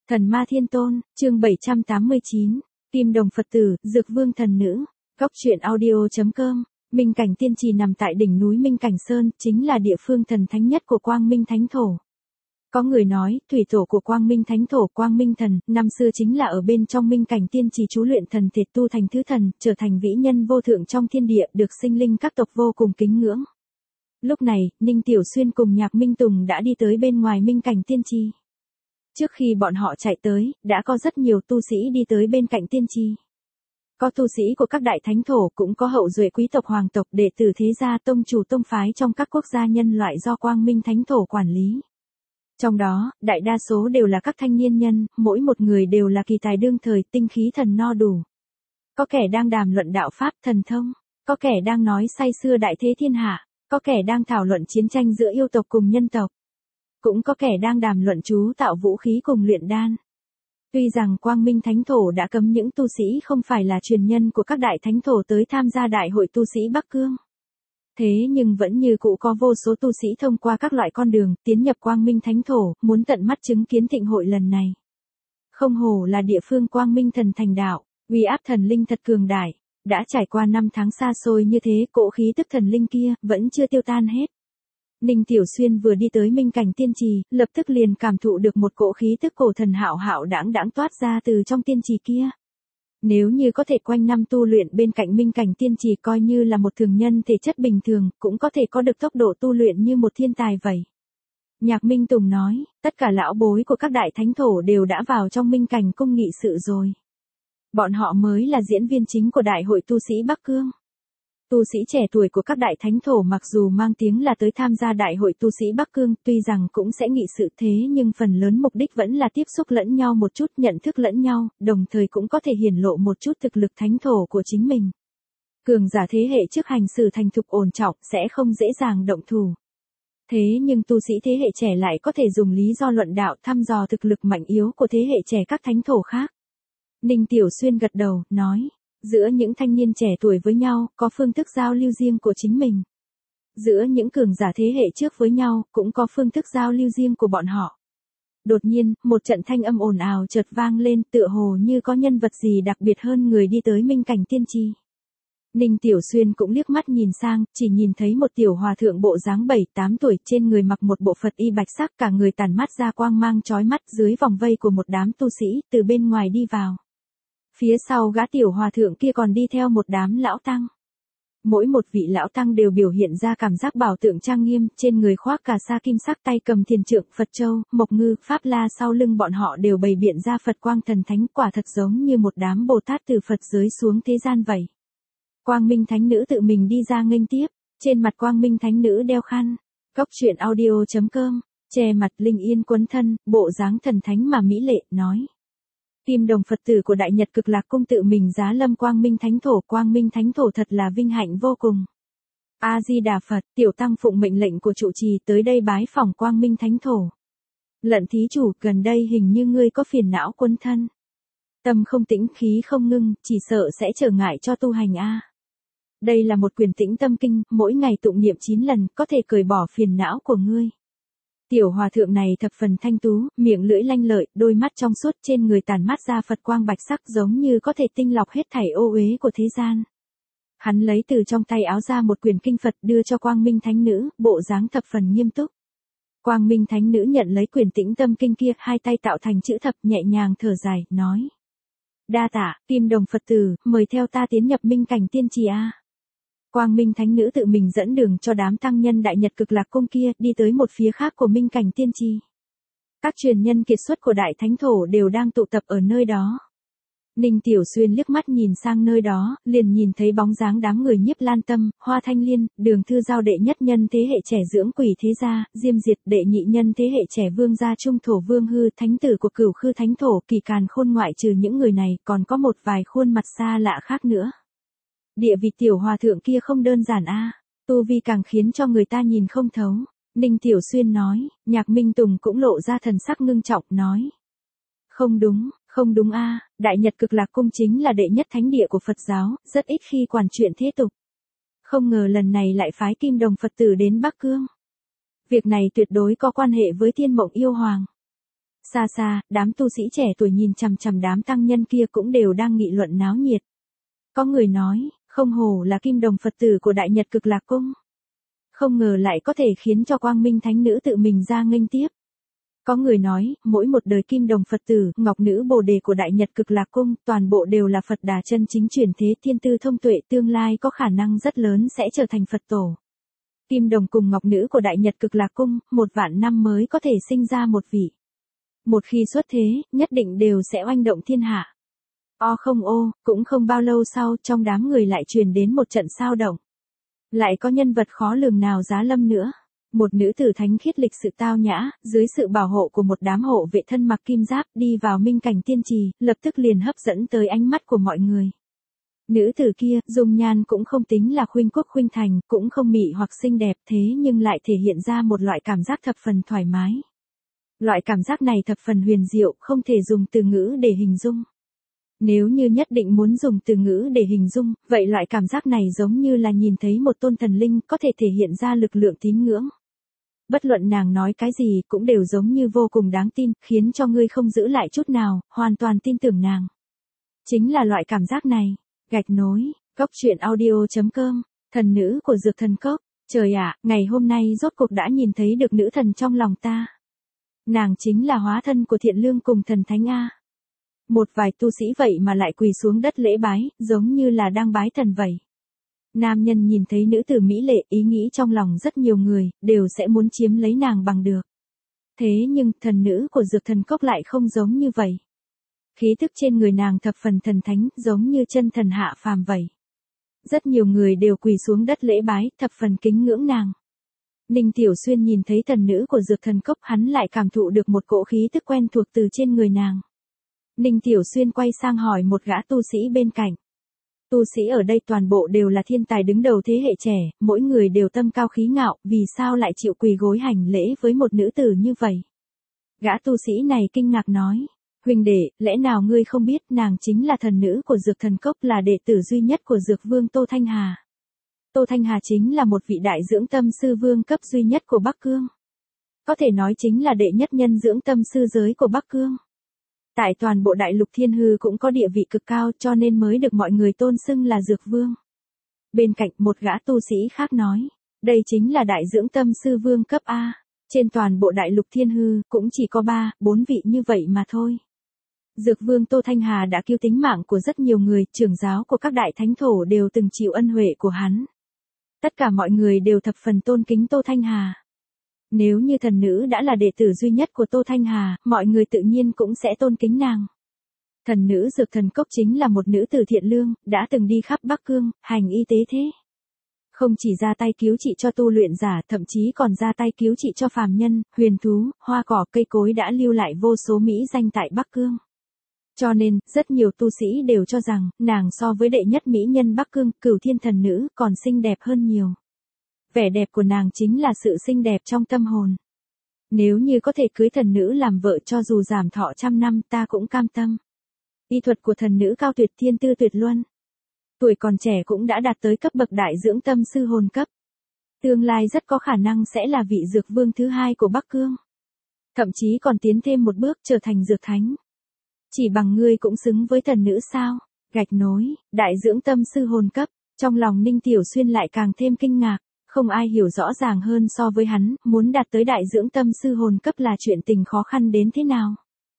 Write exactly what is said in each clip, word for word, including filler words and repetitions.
Thần Ma Thiên Tôn, chương bảy trăm tám mươi chín, Kim Đồng Phật Tử, Dược Vương Thần Nữ, Góc truyện audio.com, Minh Cảnh Tiên Trì nằm tại đỉnh núi Minh Cảnh Sơn, chính là địa phương thần thánh nhất của Quang Minh Thánh Thổ. Có người nói, thủy tổ của Quang Minh Thánh Thổ Quang Minh Thần, năm xưa chính là ở bên trong Minh Cảnh Tiên Trì chú luyện thần thể tu thành thứ thần, trở thành vĩ nhân vô thượng trong thiên địa, được sinh linh các tộc vô cùng kính ngưỡng. Lúc này, Ninh Tiểu Xuyên cùng Nhạc Minh Tùng đã đi tới bên ngoài Minh Cảnh Tiên Trì. Trước khi bọn họ chạy tới, đã có rất nhiều tu sĩ đi tới bên cạnh tiên trì. Có tu sĩ của các đại thánh thổ, cũng có hậu duệ quý tộc hoàng tộc, đệ tử thế gia tông chủ tông phái trong các quốc gia nhân loại do Quang Minh Thánh Thổ quản lý. Trong đó, đại đa số đều là các thanh niên nhân, mỗi một người đều là kỳ tài đương thời, tinh khí thần no đủ. Có kẻ đang đàm luận đạo pháp thần thông, có kẻ đang nói say sưa đại thế thiên hạ, có kẻ đang thảo luận chiến tranh giữa yêu tộc cùng nhân tộc. Cũng có kẻ đang đàm luận chú tạo vũ khí cùng luyện đan. Tuy rằng Quang Minh Thánh Thổ đã cấm những tu sĩ không phải là truyền nhân của các đại thánh thổ tới tham gia đại hội tu sĩ Bắc Cương. Thế nhưng vẫn như cũ có vô số tu sĩ thông qua các loại con đường tiến nhập Quang Minh Thánh Thổ, muốn tận mắt chứng kiến thịnh hội lần này. Không hổ là địa phương Quang Minh thần thành đạo, uy áp thần linh thật cường đại, đã trải qua năm tháng xa xôi như thế, cỗ khí tức thần linh kia vẫn chưa tiêu tan hết. Ninh Tiểu Xuyên vừa đi tới Minh Cảnh Tiên Trì, lập tức liền cảm thụ được một cỗ khí tức cổ thần hạo hạo đãng đãng toát ra từ trong tiên trì kia. Nếu như có thể quanh năm tu luyện bên cạnh Minh Cảnh Tiên Trì, coi như là một thường nhân thể chất bình thường, cũng có thể có được tốc độ tu luyện như một thiên tài vậy. Nhạc Minh Tùng nói, tất cả lão bối của các đại thánh thổ đều đã vào trong Minh Cảnh cung nghị sự rồi. Bọn họ mới là diễn viên chính của đại hội tu sĩ Bắc Cương. Tu sĩ trẻ tuổi của các đại thánh thổ mặc dù mang tiếng là tới tham gia đại hội tu sĩ Bắc Cương, tuy rằng cũng sẽ nghị sự thế nhưng phần lớn mục đích vẫn là tiếp xúc lẫn nhau một chút, nhận thức lẫn nhau, đồng thời cũng có thể hiển lộ một chút thực lực thánh thổ của chính mình. Cường giả thế hệ trước hành xử thành thục ổn trọng, sẽ không dễ dàng động thủ. Thế nhưng tu sĩ thế hệ trẻ lại có thể dùng lý do luận đạo thăm dò thực lực mạnh yếu của thế hệ trẻ các thánh thổ khác. Ninh Tiểu Xuyên gật đầu, nói. Giữa những thanh niên trẻ tuổi với nhau, có phương thức giao lưu riêng của chính mình. Giữa những cường giả thế hệ trước với nhau, cũng có phương thức giao lưu riêng của bọn họ. Đột nhiên, một trận thanh âm ồn ào chợt vang lên, tựa hồ như có nhân vật gì đặc biệt hơn người đi tới Minh Cảnh Tiên Trì. Ninh Tiểu Xuyên cũng liếc mắt nhìn sang, chỉ nhìn thấy một tiểu hòa thượng bộ dáng bảy tám tuổi, trên người mặc một bộ Phật y bạch sắc, cả người tản mát ra quang mang chói mắt, dưới vòng vây của một đám tu sĩ, từ bên ngoài đi vào. Phía sau gã tiểu hòa thượng kia còn đi theo một đám lão tăng. Mỗi một vị lão tăng đều biểu hiện ra cảm giác bảo tượng trang nghiêm, trên người khoác cà sa kim sắc, tay cầm thiền trượng, Phật châu, mộc ngư, pháp la, sau lưng bọn họ đều bày biện ra Phật quang thần thánh, quả thật giống như một đám Bồ Tát từ Phật giới xuống thế gian vậy. Quang Minh Thánh Nữ tự mình đi ra nghênh tiếp, trên mặt Quang Minh Thánh Nữ đeo khăn. Góc truyện audio.com, che mặt linh yên quấn thân, bộ dáng thần thánh mà mỹ lệ, nói. Kim Đồng Phật Tử của Đại Nhật Cực Lạc Cung tự mình giá lâm Quang Minh Thánh Thổ, Quang Minh Thánh Thổ thật là vinh hạnh vô cùng. A Di Đà Phật, tiểu tăng phụng mệnh lệnh của trụ trì tới đây bái phỏng Quang Minh Thánh Thổ. Lận thí chủ, gần đây hình như ngươi có phiền não quấn thân. Tâm không tĩnh, khí không ngưng, chỉ sợ sẽ trở ngại cho tu hành a. Đây là một quyển tĩnh tâm kinh, mỗi ngày tụng niệm chín lần, có thể cởi bỏ phiền não của ngươi. Tiểu hòa thượng này thập phần thanh tú, miệng lưỡi lanh lợi, đôi mắt trong suốt, trên người tản mát ra Phật quang bạch sắc, giống như có thể tinh lọc hết thảy ô uế của thế gian. Hắn lấy từ trong tay áo ra một quyển kinh Phật đưa cho Quang Minh Thánh Nữ, bộ dáng thập phần nghiêm túc. Quang Minh Thánh Nữ nhận lấy quyển tĩnh tâm kinh kia, hai tay tạo thành chữ thập, nhẹ nhàng thở dài, nói. Đa tạ, Kim Đồng Phật Tử, mời theo ta tiến nhập Minh Cảnh Tiên Trì a. Quang Minh Thánh Nữ tự mình dẫn đường cho đám tăng nhân Đại Nhật Cực Lạc Cung kia, đi tới một phía khác của Minh Cảnh Tiên Trì. Các truyền nhân kiệt xuất của Đại Thánh Thổ đều đang tụ tập ở nơi đó. Ninh Tiểu Xuyên liếc mắt nhìn sang nơi đó, liền nhìn thấy bóng dáng đám người Nhiếp Lan Tâm, Hoa Thanh Liên, Đường Thư Giao đệ nhất nhân thế hệ trẻ dưỡng quỷ thế gia, Diêm Diệt đệ nhị nhân thế hệ trẻ vương gia Trung Thổ Vương Hư, thánh tử của Cửu Khư Thánh Thổ, Kỳ Càn Khôn, ngoại trừ những người này, còn có một vài khuôn mặt xa lạ khác nữa. Địa vị tiểu hòa thượng kia không đơn giản a, tu vi càng khiến cho người ta nhìn không thấu. Ninh Tiểu Xuyên nói, Nhạc Minh Tùng cũng lộ ra thần sắc ngưng trọng, nói. Không đúng, không đúng a, Đại Nhật Cực Lạc Cung chính là đệ nhất thánh địa của Phật giáo, rất ít khi quản chuyện thế tục. Không ngờ lần này lại phái Kim Đồng Phật Tử đến Bắc Cương. Việc này tuyệt đối có quan hệ với Thiên Mộng Yêu Hoàng. Xa xa, đám tu sĩ trẻ tuổi nhìn chằm chằm đám tăng nhân kia cũng đều đang nghị luận náo nhiệt. Có người nói, không hổ là kim đồng Phật tử của Đại Nhật Cực Lạc Cung. Không ngờ lại có thể khiến cho Quang Minh Thánh Nữ tự mình ra nghênh tiếp. Có người nói, mỗi một đời kim đồng Phật tử, ngọc nữ Bồ đề của Đại Nhật Cực Lạc Cung, toàn bộ đều là Phật Đà chân chính chuyển thế thiên tư thông tuệ, tương lai có khả năng rất lớn sẽ trở thành Phật tổ. Kim đồng cùng ngọc nữ của Đại Nhật Cực Lạc Cung, một vạn năm mới có thể sinh ra một vị. Một khi xuất thế, nhất định đều sẽ oanh động thiên hạ. O không ô, cũng không bao lâu sau, trong đám người lại truyền đến một trận sao động. Lại có nhân vật khó lường nào giá lâm nữa. Một nữ tử thánh khiết lịch sự tao nhã, dưới sự bảo hộ của một đám hộ vệ thân mặc kim giáp đi vào minh cảnh tiên trì, lập tức liền hấp dẫn tới ánh mắt của mọi người. Nữ tử kia, dung nhan cũng không tính là khuynh quốc khuynh thành, cũng không mị hoặc xinh đẹp, thế nhưng lại thể hiện ra một loại cảm giác thập phần thoải mái. Loại cảm giác này thập phần huyền diệu, không thể dùng từ ngữ để hình dung. Nếu như nhất định muốn dùng từ ngữ để hình dung, vậy loại cảm giác này giống như là nhìn thấy một tôn thần linh có thể thể hiện ra lực lượng tín ngưỡng. Bất luận nàng nói cái gì cũng đều giống như vô cùng đáng tin, khiến cho ngươi không giữ lại chút nào, hoàn toàn tin tưởng nàng. Chính là loại cảm giác này. Gạch nối, Cốc Truyện Audio chấm com, thần nữ của Dược Thần Cốc. Trời ạ, ngày hôm nay rốt cuộc đã nhìn thấy được nữ thần trong lòng ta. Nàng chính là hóa thân của Thiện Lương cùng thần thánh A. Một vài tu sĩ vậy mà lại quỳ xuống đất lễ bái, giống như là đang bái thần vậy. Nam nhân nhìn thấy nữ tử mỹ lệ, ý nghĩ trong lòng rất nhiều người, đều sẽ muốn chiếm lấy nàng bằng được. Thế nhưng, thần nữ của Dược Thần Cốc lại không giống như vậy. Khí tức trên người nàng thập phần thần thánh, giống như chân thần hạ phàm vậy. Rất nhiều người đều quỳ xuống đất lễ bái, thập phần kính ngưỡng nàng. Ninh Tiểu Xuyên nhìn thấy thần nữ của Dược Thần Cốc, hắn lại cảm thụ được một cỗ khí tức quen thuộc từ trên người nàng. Ninh Tiểu Xuyên quay sang hỏi một gã tu sĩ bên cạnh. Tu sĩ ở đây toàn bộ đều là thiên tài đứng đầu thế hệ trẻ, mỗi người đều tâm cao khí ngạo, vì sao lại chịu quỳ gối hành lễ với một nữ tử như vậy? Gã tu sĩ này kinh ngạc nói, huynh đệ, lẽ nào ngươi không biết nàng chính là thần nữ của Dược Thần Cốc, là đệ tử duy nhất của Dược Vương Tô Thanh Hà. Tô Thanh Hà chính là một vị đại dưỡng tâm sư vương cấp duy nhất của Bắc Cương. Có thể nói chính là đệ nhất nhân dưỡng tâm sư giới của Bắc Cương. Tại toàn bộ đại lục thiên hư cũng có địa vị cực cao, cho nên mới được mọi người tôn xưng là Dược Vương. Bên cạnh một gã tu sĩ khác nói, đây chính là đại dưỡng tâm sư vương cấp A. Trên toàn bộ đại lục thiên hư, cũng chỉ có ba, bốn vị như vậy mà thôi. Dược Vương Tô Thanh Hà đã cứu tính mạng của rất nhiều người, trưởng giáo của các đại thánh thổ đều từng chịu ân huệ của hắn. Tất cả mọi người đều thập phần tôn kính Tô Thanh Hà. Nếu như thần nữ đã là đệ tử duy nhất của Tô Thanh Hà, mọi người tự nhiên cũng sẽ tôn kính nàng. Thần nữ Dược Thần Cốc chính là một nữ tử thiện lương, đã từng đi khắp Bắc Cương, hành y tế thế. Không chỉ ra tay cứu trị cho tu luyện giả, thậm chí còn ra tay cứu trị cho phàm nhân, huyền thú, hoa cỏ, cây cối, đã lưu lại vô số mỹ danh tại Bắc Cương. Cho nên, rất nhiều tu sĩ đều cho rằng, nàng so với đệ nhất mỹ nhân Bắc Cương, Cửu Thiên thần nữ, còn xinh đẹp hơn nhiều. Vẻ đẹp của nàng chính là sự xinh đẹp trong tâm hồn. Nếu như có thể cưới thần nữ làm vợ, cho dù giảm thọ trăm năm, ta cũng cam tâm. Y thuật của thần nữ cao tuyệt, thiên tư tuyệt luân. Tuổi còn trẻ cũng đã đạt tới cấp bậc đại dưỡng tâm sư hồn cấp. Tương lai rất có khả năng sẽ là vị dược vương thứ hai của Bắc Cương. Thậm chí còn tiến thêm một bước, trở thành dược thánh. Chỉ bằng ngươi cũng xứng với thần nữ sao? Gạch nối, đại dưỡng tâm sư hồn cấp. Trong lòng Ninh Tiểu Xuyên lại càng thêm kinh ngạc. Không ai hiểu rõ ràng hơn so với hắn, muốn đạt tới đại dưỡng tâm sư hồn cấp là chuyện tình khó khăn đến thế nào.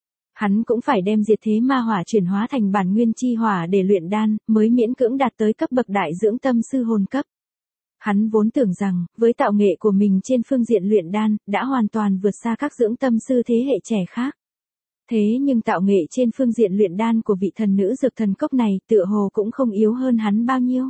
Hắn cũng phải đem diệt thế ma hỏa chuyển hóa thành bản nguyên chi hỏa để luyện đan, mới miễn cưỡng đạt tới cấp bậc đại dưỡng tâm sư hồn cấp. Hắn vốn tưởng rằng, với tạo nghệ của mình trên phương diện luyện đan, đã hoàn toàn vượt xa các dưỡng tâm sư thế hệ trẻ khác. Thế nhưng tạo nghệ trên phương diện luyện đan của vị thần nữ Dược Thần Cốc này, tựa hồ cũng không yếu hơn hắn bao nhiêu.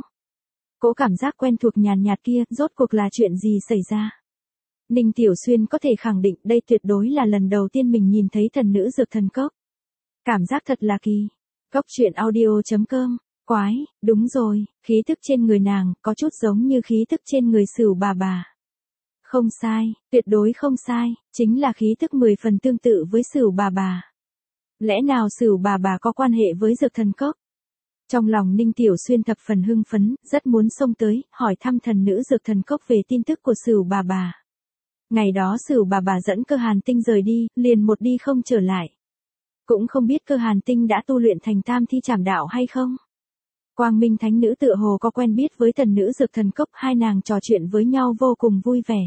Cố cảm giác quen thuộc nhàn nhạt kia, rốt cuộc là chuyện gì xảy ra? Ninh Tiểu Xuyên có thể khẳng định đây tuyệt đối là lần đầu tiên mình nhìn thấy thần nữ Dược Thần Cốc. Cảm giác thật là kỳ. Cốc Truyện Audio chấm com, quái, đúng rồi, khí tức trên người nàng, có chút giống như khí tức trên người Sửu bà bà. Không sai, tuyệt đối không sai, chính là khí tức mười phần tương tự với Sửu bà bà. Lẽ nào Sửu bà bà có quan hệ với Dược Thần Cốc? Trong lòng Ninh Tiểu Xuyên thập phần hưng phấn, rất muốn xông tới, hỏi thăm thần nữ Dược Thần Cốc về tin tức của Sửu bà bà. Ngày đó Sửu bà bà dẫn Cơ Hàn Tinh rời đi, liền một đi không trở lại. Cũng không biết Cơ Hàn Tinh đã tu luyện thành tam thi trảm đạo hay không. Quang Minh Thánh Nữ tựa hồ có quen biết với Tần Nữ Dược Thần Cốc, hai nàng trò chuyện với nhau vô cùng vui vẻ.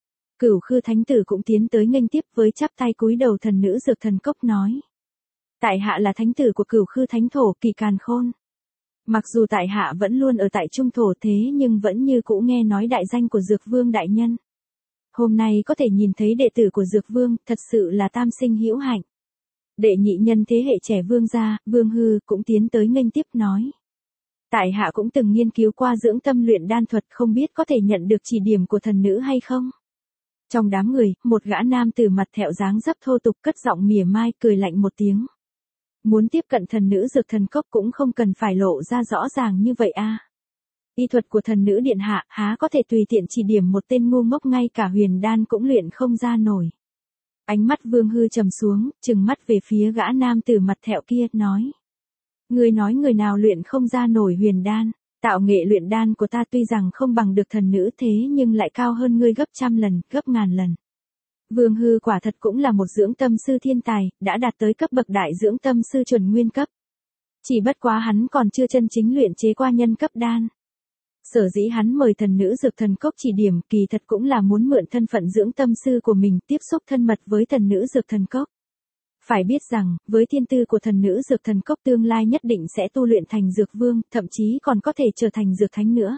Cửu Khư Thánh Tử cũng tiến tới nghênh tiếp với chắp tay cúi đầu Thần Nữ Dược Thần Cốc nói. Tại hạ là thánh tử của Cửu Khư Thánh Thổ Kỳ Càn Khôn. Mặc dù tại hạ vẫn luôn ở tại Trung Thổ thế nhưng vẫn như cũ nghe nói đại danh của Dược Vương đại nhân. Hôm nay có thể nhìn thấy đệ tử của Dược Vương, thật sự là tam sinh hữu hạnh. Đệ nhị nhân thế hệ trẻ Vương gia, Vương Hư cũng tiến tới nghênh tiếp nói. Tại hạ cũng từng nghiên cứu qua dưỡng tâm luyện đan thuật, không biết có thể nhận được chỉ điểm của thần nữ hay không. Trong đám người, một gã nam tử mặt thẹo dáng dấp thô tục cất giọng mỉa mai cười lạnh một tiếng. Muốn tiếp cận thần nữ Dược Thần Cốc cũng không cần phải lộ ra rõ ràng như vậy a. Y thuật của thần nữ điện hạ há có thể tùy tiện chỉ điểm một tên ngu ngốc, ngay cả huyền đan cũng luyện không ra nổi. Ánh mắt Vương Hư trầm xuống, trừng mắt về phía gã nam tử mặt thẹo kia, nói. Người nói người nào luyện không ra nổi huyền đan, tạo nghệ luyện đan của ta tuy rằng không bằng được thần nữ thế nhưng lại cao hơn ngươi gấp trăm lần, gấp ngàn lần. Vương Hư quả thật cũng là một dưỡng tâm sư thiên tài, đã đạt tới cấp bậc đại dưỡng tâm sư chuẩn nguyên cấp. Chỉ bất quá hắn còn chưa chân chính luyện chế qua nhân cấp đan. Sở dĩ hắn mời thần nữ Dược Thần Cốc chỉ điểm, kỳ thật cũng là muốn mượn thân phận dưỡng tâm sư của mình tiếp xúc thân mật với thần nữ Dược Thần Cốc. Phải biết rằng, với thiên tư của thần nữ Dược Thần Cốc tương lai nhất định sẽ tu luyện thành Dược Vương, thậm chí còn có thể trở thành Dược Thánh nữa.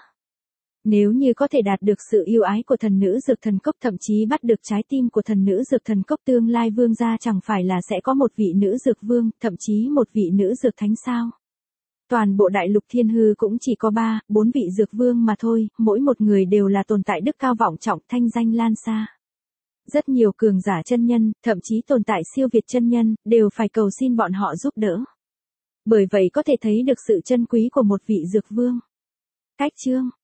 Nếu như có thể đạt được sự yêu ái của thần nữ Dược Thần Cốc, thậm chí bắt được trái tim của thần nữ Dược Thần Cốc, tương lai vương gia chẳng phải là sẽ có một vị nữ Dược Vương, thậm chí một vị nữ Dược Thánh sao? Toàn bộ đại lục thiên hư cũng chỉ có ba, bốn vị Dược Vương mà thôi, mỗi một người đều là tồn tại đức cao vọng trọng, thanh danh lan xa. Rất nhiều cường giả chân nhân, thậm chí tồn tại siêu việt chân nhân, đều phải cầu xin bọn họ giúp đỡ. Bởi vậy có thể thấy được sự chân quý của một vị Dược Vương. Cách chương